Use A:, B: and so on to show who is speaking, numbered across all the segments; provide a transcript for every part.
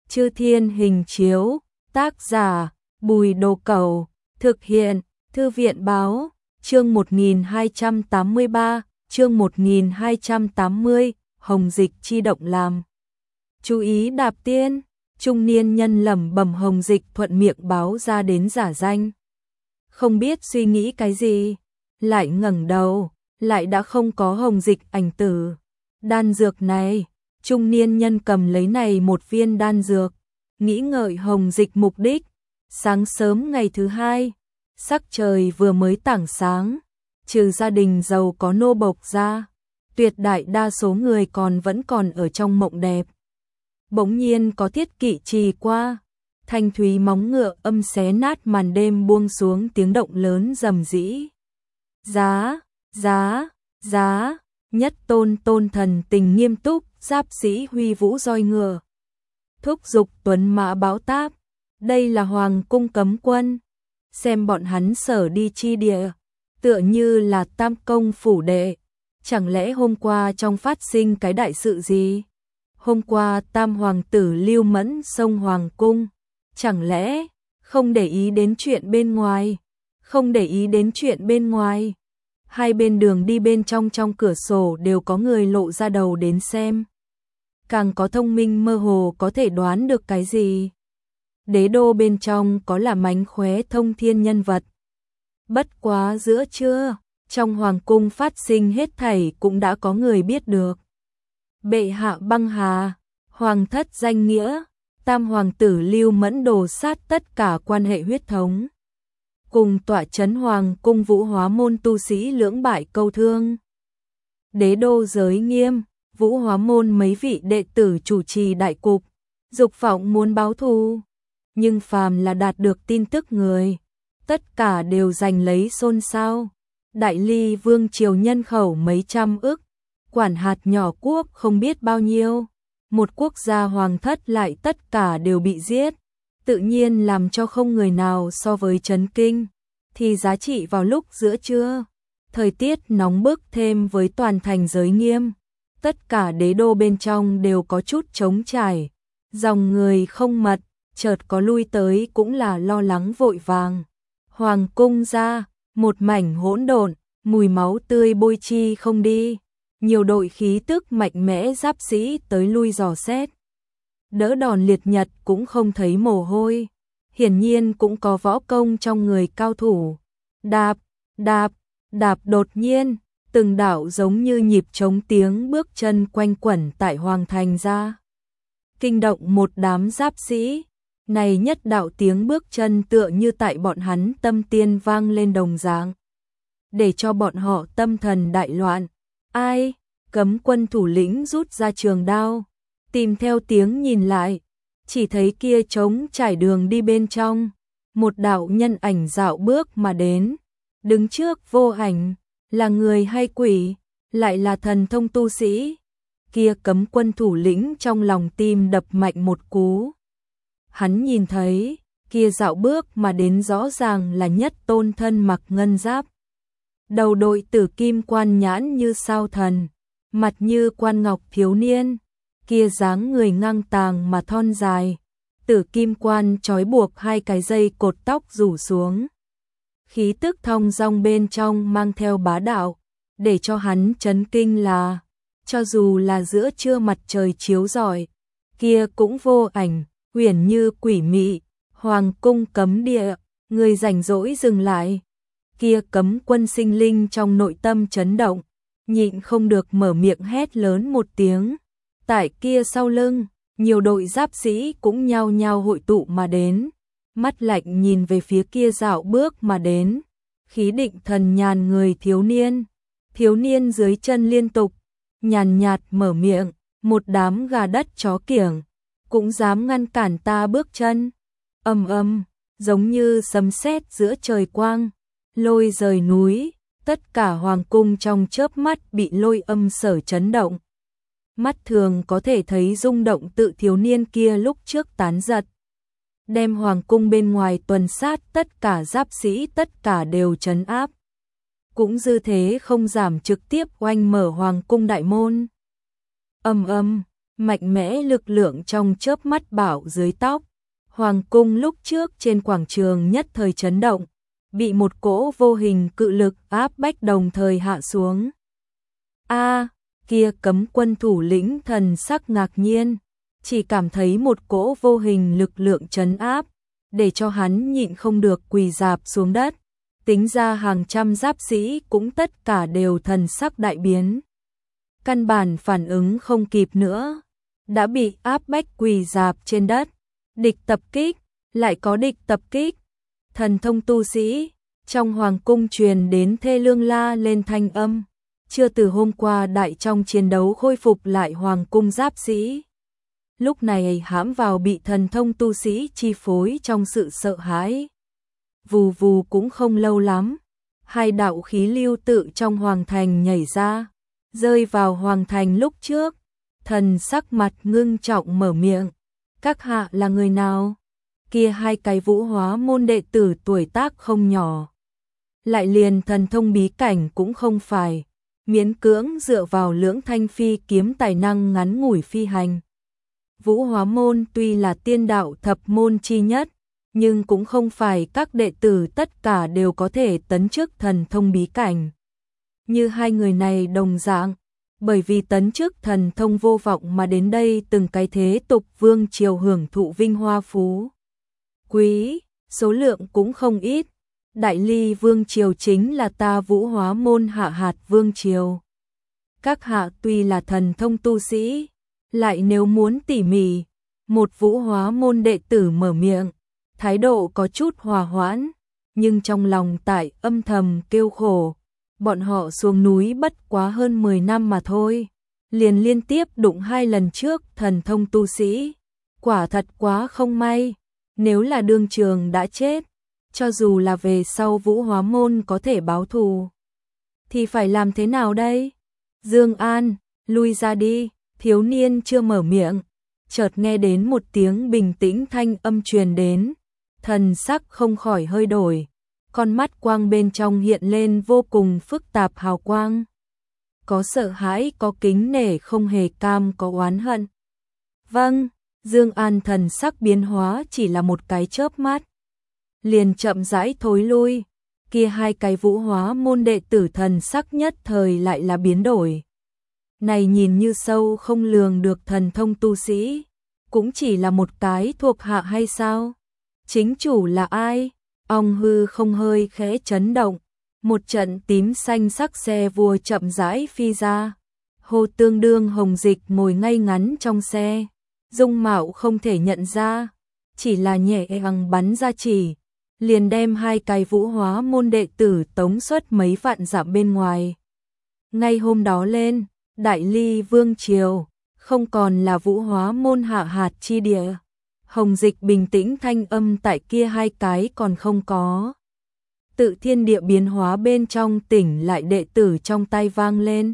A: Chư Thiên Hình Chiếu, tác giả Bùi Đồ Cẩu, thực hiện Thư viện Báo, chương 1283, chương 1280, Hồng Dịch chi động làm. Chú ý đạp tiên, trung niên nhân lẩm bẩm Hồng Dịch thuận miệng báo ra đến giả danh. Không biết suy nghĩ cái gì, lại ngẩng đầu, lại đã không có Hồng Dịch ảnh tử. Đan dược này, trung niên nhân cầm lấy này một viên đan dược, nghĩ ngợi Hồng Dịch mục đích. Sáng sớm ngày thứ hai, sắc trời vừa mới tảng sáng, trừ gia đình giàu có nô bộc ra, tuyệt đại đa số người vẫn còn ở trong mộng đẹp. Bỗng nhiên có thiết kỵ trì qua, thanh thúy móng ngựa âm xé nát màn đêm buông xuống tiếng động lớn rầm rĩ. Giá, giá, giá, nhất tôn tôn thần tình nghiêm túc, giáp sĩ huy vũ roi ngựa. Thúc giục tuấn mã báo táp, đây là hoàng cung cấm quân. Xem bọn hắn sở đi chi địa, tựa như là tam công phủ đệ. Chẳng lẽ hôm qua trong phát sinh cái đại sự gì? Hôm qua tam hoàng tử Lưu Mẫn xông hoàng cung, chẳng lẽ không để ý đến chuyện bên ngoài? Không để ý đến chuyện bên ngoài. Hai bên đường đi bên trong cửa sổ đều có người lộ ra đầu đến xem. Càng có thông minh mơ hồ có thể đoán được cái gì. Đế đô bên trong có là mánh khóe thông thiên nhân vật. Bất quá giữa trưa, trong hoàng cung phát sinh hết thảy cũng đã có người biết được. Bệ hạ băng hà, hoàng thất danh nghĩa, tam hoàng tử Lưu Mẫn đổ sát tất cả quan hệ huyết thống. Cùng tọa chấn hoàng cung Vũ Hóa môn tu sĩ lưỡng bại câu thương. Đế đô giới nghiêm, Vũ Hóa môn mấy vị đệ tử chủ trì đại cục, dục vọng muốn báo thù. Nhưng phàm là đạt được tin tức người, tất cả đều giành lấy xôn xao. Đại Ly vương triều nhân khẩu mấy trăm ức, quản hạt nhỏ quốc không biết bao nhiêu. Một quốc gia hoàng thất lại tất cả đều bị giết, tự nhiên làm cho không người nào so với chấn kinh. Thì giá trị vào lúc giữa trưa, thời tiết nóng bức thêm với toàn thành giới nghiêm, tất cả đế đô bên trong đều có chút trống trải, dòng người không mật, chợt có lui tới cũng là lo lắng vội vàng. Hoàng cung ra, một mảnh hỗn độn, mùi máu tươi bôi chi không đi. Nhiều đội khí tức mạnh mẽ giáp sĩ tới lui dò xét. Đỡ đòn liệt nhật cũng không thấy mồ hôi. Hiển nhiên cũng có võ công trong người cao thủ. Đạp, đạp, đạp đột nhiên, từng đạo giống như nhịp trống tiếng bước chân quanh quẩn tại hoàng thành ra. Kinh động một đám giáp sĩ. Này nhất đạo tiếng bước chân tựa như tại bọn hắn tâm tiên vang lên đồng dạng. Để cho bọn họ tâm thần đại loạn. Ai? Cấm quân thủ lĩnh rút ra trường đao, tìm theo tiếng nhìn lại, chỉ thấy kia trống trải đường đi bên trong, một đạo nhân ảnh dạo bước mà đến, đứng trước vô ảnh, là người hay quỷ, lại là thần thông tu sĩ. Kia cấm quân thủ lĩnh trong lòng tim đập mạnh một cú. Hắn nhìn thấy, kia dạo bước mà đến rõ ràng là nhất tôn thân mặc ngân giáp. Đầu đội tử kim quan nhãn như sao thần, mặt như quan ngọc thiếu niên, kia dáng người ngang tàng mà thon dài, tử kim quan trói buộc hai cái dây cột tóc rủ xuống. Khí tức thong dong bên trong mang theo bá đạo, để cho hắn chấn kinh là, cho dù là giữa trưa mặt trời chiếu rọi, kia cũng vô ảnh, huyền như quỷ mị. Hoàng cung cấm địa, người rảnh rỗi dừng lại. Kia cấm quân sinh linh trong nội tâm chấn động, nhịn không được mở miệng hét lớn một tiếng. Tại kia sau lưng, nhiều đội giáp sĩ cũng nhao nhao hội tụ mà đến, mắt lạnh nhìn về phía kia dạo bước mà đến, khí định thần nhàn người thiếu niên. Thiếu niên dưới chân liên tục, nhàn nhạt mở miệng, một đám gà đất chó kiểng, cũng dám ngăn cản ta bước chân. Ầm ầm, giống như sấm sét giữa trời quang, lôi rời núi, tất cả hoàng cung trong chớp mắt bị lôi âm sở chấn động. Mắt thường có thể thấy rung động tự thiếu niên kia lúc trước tán giật. Đem hoàng cung bên ngoài tuần sát tất cả giáp sĩ tất cả đều trấn áp. Cũng dư thế không giảm trực tiếp oanh mở hoàng cung đại môn. Ầm ầm, mạnh mẽ lực lượng trong chớp mắt bảo dưới tóc. Hoàng cung lúc trước trên quảng trường nhất thời chấn động, bị một cỗ vô hình cự lực áp bách đồng thời hạ xuống. Kia cấm quân thủ lĩnh thần sắc ngạc nhiên, chỉ cảm thấy một cỗ vô hình lực lượng trấn áp, để cho hắn nhịn không được quỳ rạp xuống đất. Tính ra hàng trăm giáp sĩ cũng tất cả đều thần sắc đại biến. Căn bản phản ứng không kịp nữa, đã bị áp bách quỳ rạp trên đất. Địch tập kích, lại có địch tập kích. Thần thông tu sĩ, trong hoàng cung truyền đến thê lương la lên thanh âm. Chưa từ hôm qua đại trong chiến đấu khôi phục lại hoàng cung giáp sĩ. Lúc này hãm vào bị thần thông tu sĩ chi phối trong sự sợ hãi. Vù vù cũng không lâu lắm, hai đạo khí lưu tự trong hoàng thành nhảy ra, rơi vào hoàng thành lúc trước. Thần sắc mặt ngưng trọng mở miệng, các hạ là người nào? Kia hai cái Vũ Hóa môn đệ tử tuổi tác không nhỏ, lại liền thần thông bí cảnh cũng không phải, miễn cưỡng dựa vào lưỡng thanh phi kiếm tài năng ngắn ngủi phi hành. Vũ Hóa môn tuy là tiên đạo thập môn chi nhất, nhưng cũng không phải các đệ tử tất cả đều có thể tấn chức thần thông bí cảnh. Như hai người này đồng dạng, bởi vì tấn chức thần thông vô vọng mà đến đây từng cái thế tục vương triều hưởng thụ vinh hoa phú quý, số lượng cũng không ít. Đại Ly vương triều chính là ta Vũ Hóa môn hạ hạt vương triều. Các hạ tuy là thần thông tu sĩ, lại nếu muốn tỉ mỉ, một Vũ Hóa môn đệ tử mở miệng, thái độ có chút hòa hoãn, nhưng trong lòng tại âm thầm kêu khổ. Bọn họ xuống núi bất quá hơn 10 năm mà thôi, liền liên tiếp đụng 2 lần trước thần thông tu sĩ, quả thật quá không may. Nếu là đương trường đã chết, cho dù là về sau Vũ Hóa môn có thể báo thù, thì phải làm thế nào đây? Dương An, lui ra đi. Thiếu niên chưa mở miệng, chợt nghe đến một tiếng bình tĩnh thanh âm truyền đến, thần sắc không khỏi hơi đổi, con mắt quang bên trong hiện lên vô cùng phức tạp hào quang. Có sợ hãi, có kính nể, không hề cam, có oán hận. Vâng, Dương An thần sắc biến hóa chỉ là một cái chớp mắt, liền chậm rãi thối lui. Kia hai cái Vũ Hóa môn đệ tử thần sắc nhất thời lại là biến đổi. Này nhìn như sâu không lường được thần thông tu sĩ, cũng chỉ là một cái thuộc hạ hay sao? Chính chủ là ai? Ong hư không hơi khẽ chấn động, một trận tím xanh sắc xe vua chậm rãi phi ra. Hồ Tương Đương Hồng Dịch ngồi ngay ngắn trong xe, dung mạo không thể nhận ra, chỉ là nhẹ nhàng bắn ra chỉ, liền đem hai cái Vũ Hóa môn đệ tử tống xuất mấy vạn dặm bên ngoài. Ngay hôm đó lên, Đại Ly vương triều không còn là Vũ Hóa môn hạ hạt chi địa. Hồng Dịch bình tĩnh thanh âm tại kia hai cái còn không có. Tự thiên địa biến hóa bên trong tỉnh lại đệ tử trong tay vang lên.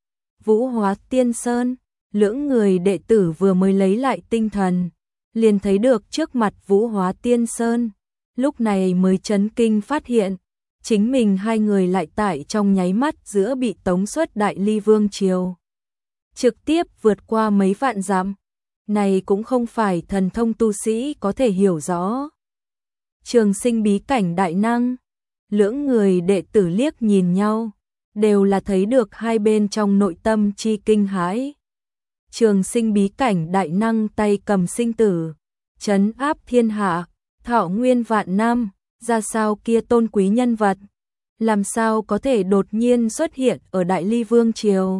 A: Vũ Hóa Tiên Sơn, lưỡng người đệ tử vừa mới lấy lại tinh thần, liền thấy được trước mặt Vũ Hóa Tiên Sơn, lúc này mới chấn kinh phát hiện, chính mình hai người lại tại trong nháy mắt giữa bị tống xuất Đại Ly vương triều. Trực tiếp vượt qua mấy vạn dặm. Này cũng không phải thần thông tu sĩ có thể hiểu rõ. Trường Sinh bí cảnh đại năng, lưỡng người đệ tử liếc nhìn nhau, đều là thấy được hai bên trong nội tâm chi kinh hãi. Trường Sinh bí cảnh đại năng tay cầm sinh tử, trấn áp thiên hạ, thọ nguyên vạn năm, ra sao kia tôn quý nhân vật, làm sao có thể đột nhiên xuất hiện ở Đại Ly vương triều?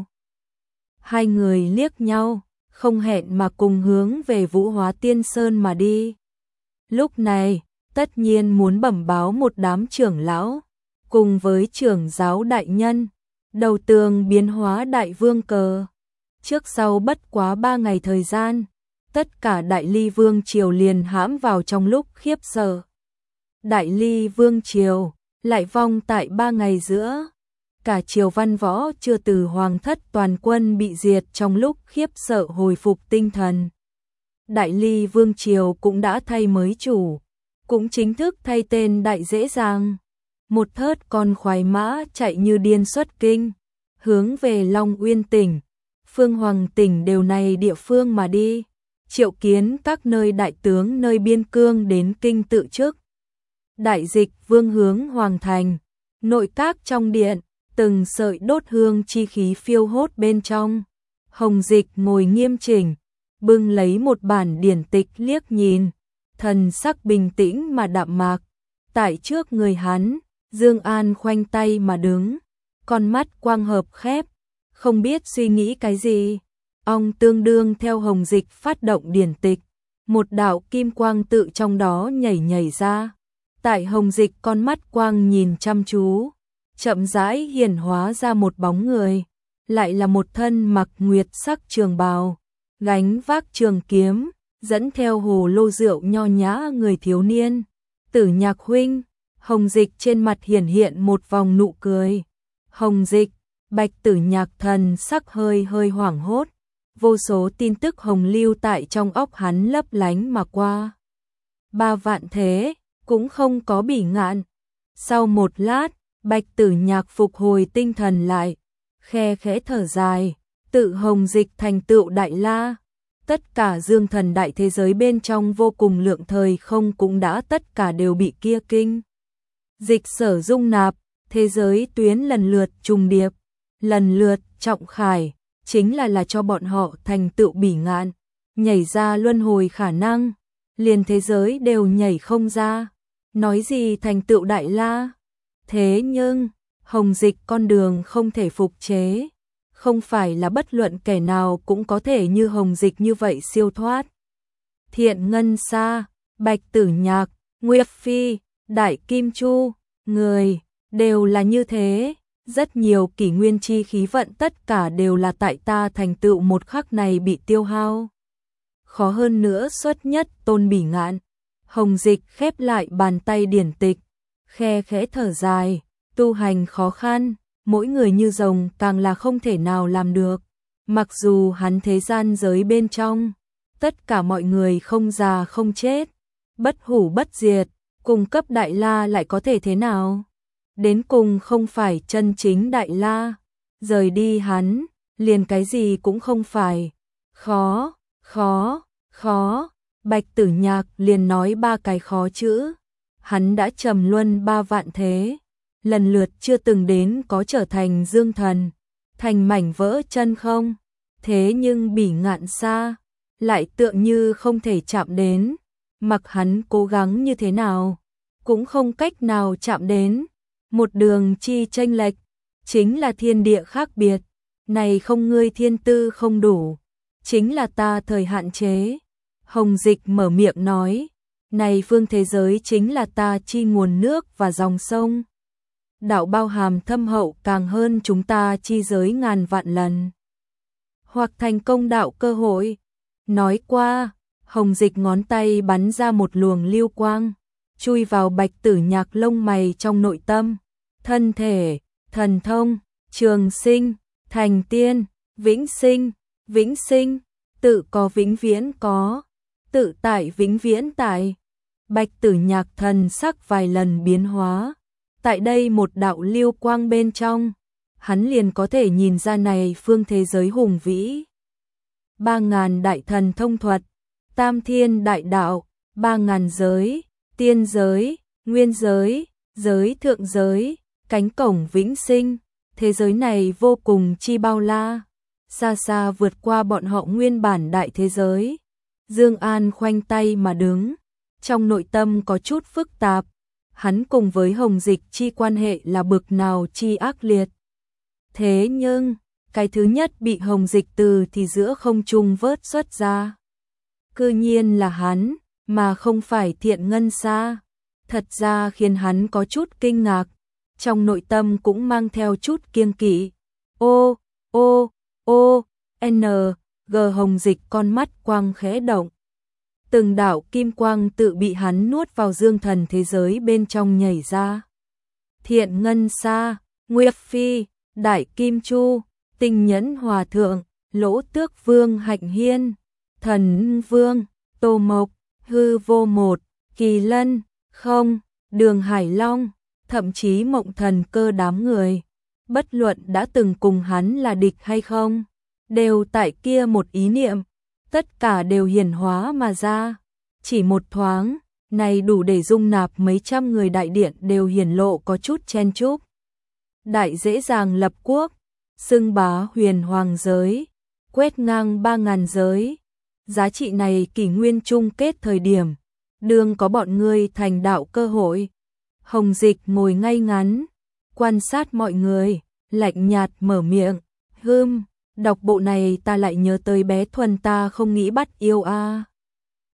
A: Hai người liếc nhau, không hẹn mà cùng hướng về Vũ Hóa Tiên Sơn mà đi. Lúc này, tất nhiên muốn bẩm báo một đám trưởng lão, cùng với trưởng giáo đại nhân, đầu tường biến hóa đại vương cờ. Trước sau bất quá 3 ngày thời gian, tất cả Đại Ly vương triều liền hãm vào trong lúc khiếp sợ. Đại Ly vương triều lại vong tại 3 ngày giữa. Cả triều văn võ chưa từ hoàng thất toàn quân bị diệt trong lúc khiếp sợ hồi phục tinh thần. Đại Ly vương triều cũng đã thay mới chủ, cũng chính thức thay tên đại dễ dàng. Một thớt con khoái mã chạy như điên xuất kinh, hướng về Long Uyên tỉnh. Phương Hoàng tỉnh đều này địa phương mà đi, triệu kiến các nơi đại tướng nơi biên cương đến kinh tự chức. Đại dịch vương hướng hoàng thành, nội các trong điện, từng sợi đốt hương chi khí phiêu hốt bên trong. Hồng Dịch ngồi nghiêm chỉnh, bưng lấy một bản điển tịch liếc nhìn, thần sắc bình tĩnh mà đạm mạc. Tại trước người hắn, Dương An khoanh tay mà đứng, con mắt quang hợp khép, không biết suy nghĩ cái gì. Ông tương đương theo Hồng Dịch phát động điển tịch, một đạo kim quang tự trong đó nhảy nhảy ra. Tại Hồng Dịch con mắt quang nhìn chăm chú, chậm rãi hiển hóa ra một bóng người, lại là một thân mặc nguyệt sắc trường bào, gánh vác trường kiếm, dẫn theo hồ lô rượu nho nhã người thiếu niên. Tử Nhạc huynh. Hồng Dịch trên mặt hiển hiện một vòng nụ cười. Hồng Dịch, Bạch Tử Nhạc thần sắc hơi hơi hoảng hốt, vô số tin tức hồng lưu tại trong óc hắn lấp lánh mà qua. 3 vạn thế, cũng không có bỉ ngạn. Sau một lát, Bạch Tử Nhạc phục hồi tinh thần lại, khe khẽ thở dài, tự Hồng Dịch thành tựu đại la. Tất cả dương thần đại thế giới bên trong vô cùng lượng thời không cũng đã tất cả đều bị kia kinh dịch sở dung nạp, thế giới tuyến lần lượt trùng điệp, lần lượt trọng khải, chính là cho bọn họ thành tựu bỉ ngạn, nhảy ra luân hồi khả năng, liền thế giới đều nhảy không ra, nói gì thành tựu đại la. Thế nhưng, Hồng Dịch con đường không thể phục chế, không phải là bất luận kẻ nào cũng có thể như Hồng Dịch như vậy siêu thoát. Thiện Ngân Sa, Bạch Tử Nhạc, Nguyệt Phi, Đại Kim Chu, người đều là như thế, rất nhiều kỷ nguyên chi khí vận tất cả đều là tại ta thành tựu một khắc này bị tiêu hao. Khó hơn nữa xuất nhất tôn bỉ ngạn. Hồng Dịch khép lại bàn tay điển tịch, khe khẽ thở dài, tu hành khó khăn, mỗi người như rồng càng là không thể nào làm được. Mặc dù hắn thế gian giới bên trong, tất cả mọi người không già không chết, bất hủ bất diệt, cùng cấp đại la lại có thể thế nào? Đến cùng không phải chân chính đại la, rời đi hắn, liền cái gì cũng không phải. Khó, khó, khó, Bạch Tử Nhạc liền nói 3 cái khó chữ. Hắn đã trầm luân 3 vạn thế, lần lượt chưa từng đến có trở thành dương thần, thành mảnh vỡ chân không. Thế nhưng bỉ ngạn xa, lại tựa như không thể chạm đến, mặc hắn cố gắng như thế nào, cũng không cách nào chạm đến. Một đường chi chênh lệch, chính là thiên địa khác biệt, này không ngươi thiên tư không đủ, chính là ta thời hạn chế. Hồng Dịch mở miệng nói, này phương thế giới chính là ta chi nguồn nước và dòng sông. Đạo bao hàm thâm hậu càng hơn chúng ta chi giới ngàn vạn lần. Hoặc thành công đạo cơ hội. Nói qua, Hồng Dịch ngón tay bắn ra một luồng lưu quang, chui vào Bạch Tử Nhạc lông mày trong nội tâm. Thân thể, thần thông, trường sinh, thành tiên, vĩnh sinh, tự có vĩnh viễn có, tự tại vĩnh viễn tại. Bạch Tử Nhạc thần sắc vài lần biến hóa, tại đây một đạo lưu quang bên trong, hắn liền có thể nhìn ra này phương thế giới hùng vĩ. 3000 đại thần thông thuật, tam thiên đại đạo, 3000 giới, tiên giới, nguyên giới, giới thượng giới, cánh cổng vĩnh sinh, thế giới này vô cùng chi bao la, xa xa vượt qua bọn họ nguyên bản đại thế giới. Dương An khoanh tay mà đứng, trong nội tâm có chút phức tạp, hắn cùng với Hồng Dịch chi quan hệ là bực nào chi ác liệt. Thế nhưng, cái thứ nhất bị Hồng Dịch từ thì giữa không trung vớt xuất ra, cư nhiên là hắn, mà không phải Thiện Ngân Sa. Thật ra khiến hắn có chút kinh ngạc, trong nội tâm cũng mang theo chút kiêng kỵ. G Hồng Dịch con mắt quang khẽ động. Từng đạo kim quang tự bị hắn nuốt vào dương thần thế giới bên trong nhảy ra. Thiện Ngân Sa, Nguyệt Phi, Đại Kim Chu, Tinh Nhẫn Hòa Thượng, Lỗ Tước Vương Hạnh Hiên, Thần Vương, Tô Mộc, Hư Vô Một, Kỳ Lân, Không, Đường Hải Long, thậm chí Mộng Thần Cơ đám người, bất luận đã từng cùng hắn là địch hay không, đều tại kia một ý niệm, tất cả đều hiển hóa mà ra. Chỉ một thoáng, này đủ để dung nạp mấy trăm người đại điện đều hiển lộ có chút chen chúc. Đại dễ dàng lập quốc, xưng bá huyền hoàng giới, quét ngang 3.000 giới. Giá trị này kỷ nguyên chung kết thời điểm, đương có bọn ngươi thành đạo cơ hội. Hồng Dịch ngồi ngay ngắn, quan sát mọi người, lạnh nhạt mở miệng, đọc bộ này ta lại nhớ tới bé Thuần ta không nghĩ bắt yêu a.